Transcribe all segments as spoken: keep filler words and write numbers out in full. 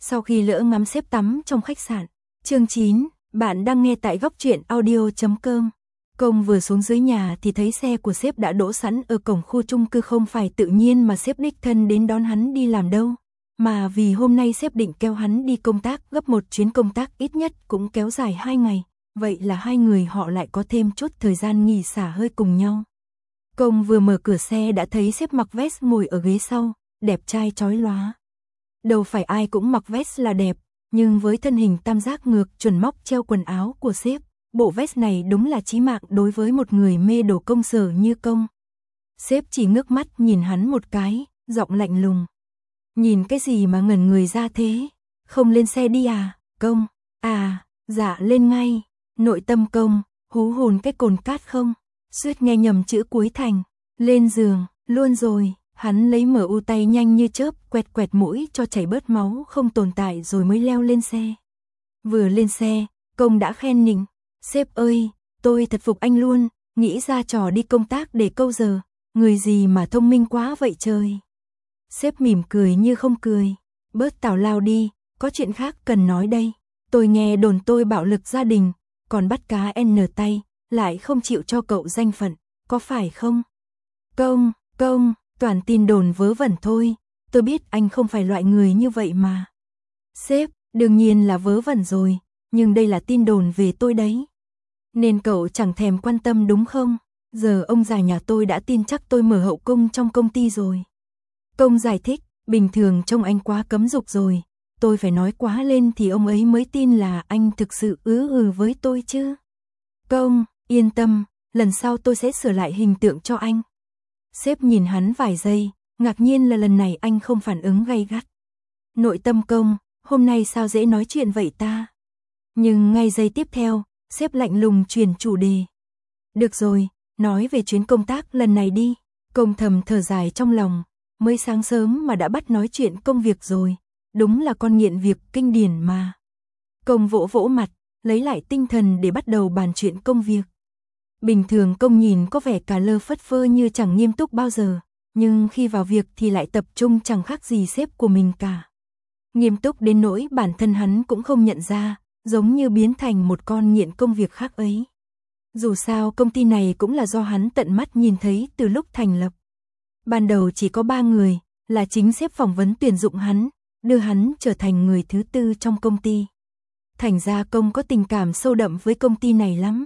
Sau khi lỡ ngắm sếp tắm trong khách sạn. Chương chín, bạn đang nghe tại góc truyện audio chấm com. Công vừa xuống dưới nhà thì thấy xe của sếp đã đỗ sẵn ở cổng khu chung cư, không phải tự nhiên mà sếp đích thân đến đón hắn đi làm đâu, mà vì hôm nay sếp định kéo hắn đi công tác, gấp một chuyến công tác ít nhất cũng kéo dài hai ngày, vậy là hai người họ lại có thêm chút thời gian nghỉ xả hơi cùng nhau. Công vừa mở cửa xe đã thấy sếp mặc vest ngồi ở ghế sau, đẹp trai chói lóa. Đâu phải ai cũng mặc vest là đẹp, nhưng với thân hình tam giác ngược chuẩn móc treo quần áo của sếp, bộ vest này đúng là chí mạng đối với một người mê đồ công sở như Công. Sếp chỉ ngước mắt nhìn hắn một cái, giọng lạnh lùng. Nhìn cái gì mà ngẩn người ra thế? Không lên xe đi à? Công, à, dạ lên ngay. Nội tâm Công, hú hồn cái cồn cát không? Suýt nghe nhầm chữ cuối thành. Lên giường, luôn rồi. Hắn lấy em u tay nhanh như chớp, quẹt quẹt mũi cho chảy bớt máu không tồn tại rồi mới leo lên xe. Vừa lên xe, Công đã khen nịnh. Sếp ơi, tôi thật phục anh luôn, nghĩ ra trò đi công tác để câu giờ, người gì mà thông minh quá vậy trời. Sếp mỉm cười như không cười. Bớt tào lao đi, có chuyện khác cần nói đây. Tôi nghe đồn tôi bạo lực gia đình, còn bắt cá N tay, lại không chịu cho cậu danh phận, có phải không? Công, Công, toàn tin đồn vớ vẩn thôi, tôi biết anh không phải loại người như vậy mà. Sếp, đương nhiên là vớ vẩn rồi, nhưng đây là tin đồn về tôi đấy. Nên cậu chẳng thèm quan tâm đúng không? Giờ ông già nhà tôi đã tin chắc tôi mở hậu cung trong công ty rồi. Công giải thích, bình thường trông anh quá cấm dục rồi, tôi phải nói quá lên thì ông ấy mới tin là anh thực sự ứ ừ với tôi chứ. Công, yên tâm, lần sau tôi sẽ sửa lại hình tượng cho anh. Sếp nhìn hắn vài giây, ngạc nhiên là lần này anh không phản ứng gay gắt. Nội tâm Công, hôm nay sao dễ nói chuyện vậy ta? Nhưng ngay giây tiếp theo, sếp lạnh lùng chuyển chủ đề. Được rồi, nói về chuyến công tác lần này đi. Công thầm thở dài trong lòng, mới sáng sớm mà đã bắt nói chuyện công việc rồi, đúng là con nghiện việc kinh điển mà. Công vỗ vỗ mặt, lấy lại tinh thần để bắt đầu bàn chuyện công việc. Bình thường Công nhìn có vẻ cả lơ phất phơ như chẳng nghiêm túc bao giờ, nhưng khi vào việc thì lại tập trung chẳng khác gì sếp của mình cả. Nghiêm túc đến nỗi bản thân hắn cũng không nhận ra, giống như biến thành một con nghiện công việc khác ấy. Dù sao công ty này cũng là do hắn tận mắt nhìn thấy từ lúc thành lập. Ban đầu chỉ có ba người, là chính sếp phỏng vấn tuyển dụng hắn, đưa hắn trở thành người thứ tư trong công ty. Thành ra Công có tình cảm sâu đậm với công ty này lắm.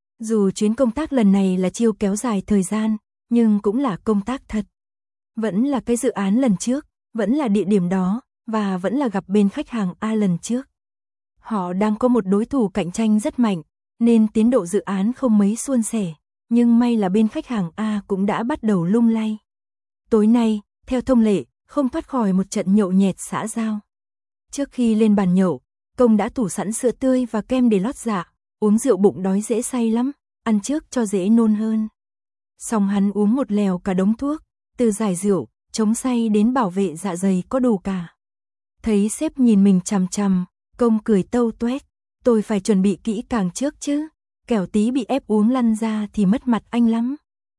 Dù chuyến công tác lần này là chiêu kéo dài thời gian, nhưng cũng là công tác thật. Vẫn là cái dự án lần trước, vẫn là địa điểm đó, và vẫn là gặp bên khách hàng A lần trước. Họ đang có một đối thủ cạnh tranh rất mạnh, nên tiến độ dự án không mấy suôn sẻ, nhưng may là bên khách hàng A cũng đã bắt đầu lung lay. Tối nay, theo thông lệ, không thoát khỏi một trận nhậu nhẹt xã giao. Trước khi lên bàn nhậu, Công đã tủ sẵn sữa tươi và kem để lót dạ, uống rượu bụng đói dễ say lắm, ăn trước cho dễ nôn hơn. Xong hắn uống một lèo cả đống thuốc, từ giải rượu, chống say đến bảo vệ dạ dày có đủ cả. Thấy sếp nhìn mình chằm chằm, Công cười tâu tuét, tôi phải chuẩn bị kỹ càng trước chứ, kẻo tí bị ép uống lăn ra thì mất mặt anh lắm.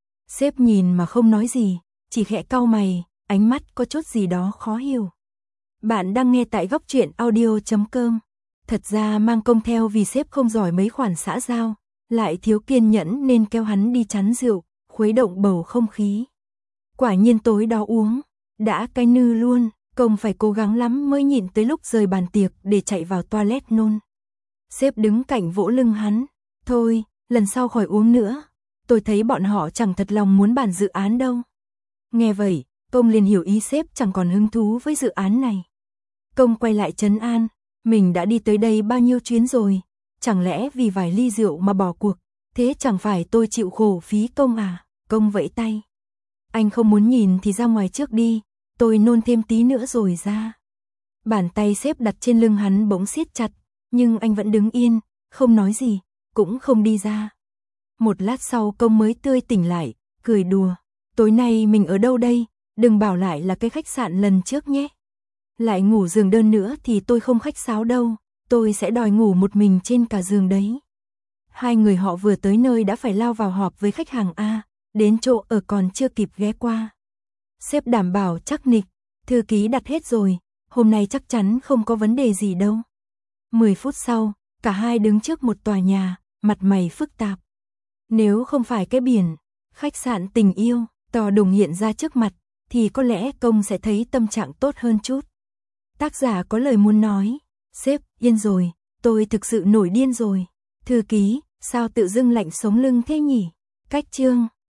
Sếp nhìn mà không nói gì, chỉ khẽ cau mày, ánh mắt có chút gì đó khó hiểu. Bạn đang nghe tại góc truyện audio chấm com. Thật ra mang Công theo vì sếp không giỏi mấy khoản xã giao, lại thiếu kiên nhẫn nên kéo hắn đi chắn rượu, khuấy động bầu không khí. Quả nhiên tối đó uống, đã cái nư luôn, Công phải cố gắng lắm mới nhịn tới lúc rời bàn tiệc để chạy vào toilet nôn. Sếp đứng cạnh vỗ lưng hắn, thôi, lần sau khỏi uống nữa, tôi thấy bọn họ chẳng thật lòng muốn bàn dự án đâu. Nghe vậy, Công liền hiểu ý sếp chẳng còn hứng thú với dự án này. Công quay lại trấn an, mình đã đi tới đây bao nhiêu chuyến rồi, chẳng lẽ vì vài ly rượu mà bỏ cuộc, thế chẳng phải tôi chịu khổ phí công à? Công vẫy tay. Anh không muốn nhìn thì ra ngoài trước đi, tôi nôn thêm tí nữa rồi ra. Bàn tay sếp đặt trên lưng hắn bỗng siết chặt, nhưng anh vẫn đứng yên, không nói gì, cũng không đi ra. Một lát sau Công mới tươi tỉnh lại, cười đùa. Tối nay mình ở đâu đây, đừng bảo lại là cái khách sạn lần trước nhé. Lại ngủ giường đơn nữa thì tôi không khách sáo đâu, tôi sẽ đòi ngủ một mình trên cả giường đấy. Hai người họ vừa tới nơi đã phải lao vào họp với khách hàng A, đến chỗ ở còn chưa kịp ghé qua. Sếp đảm bảo chắc nịch, thư ký đặt hết rồi, hôm nay chắc chắn không có vấn đề gì đâu. mười phút sau, cả hai đứng trước một tòa nhà, mặt mày phức tạp. Nếu không phải cái biển, khách sạn tình yêu, to đùng hiện ra trước mặt, thì có lẽ công sẽ thấy tâm trạng tốt hơn chút. Tác giả có lời muốn nói, sếp, yên rồi, tôi thực sự nổi điên rồi. Thư ký, sao tự dưng lạnh sống lưng thế nhỉ? Cách chương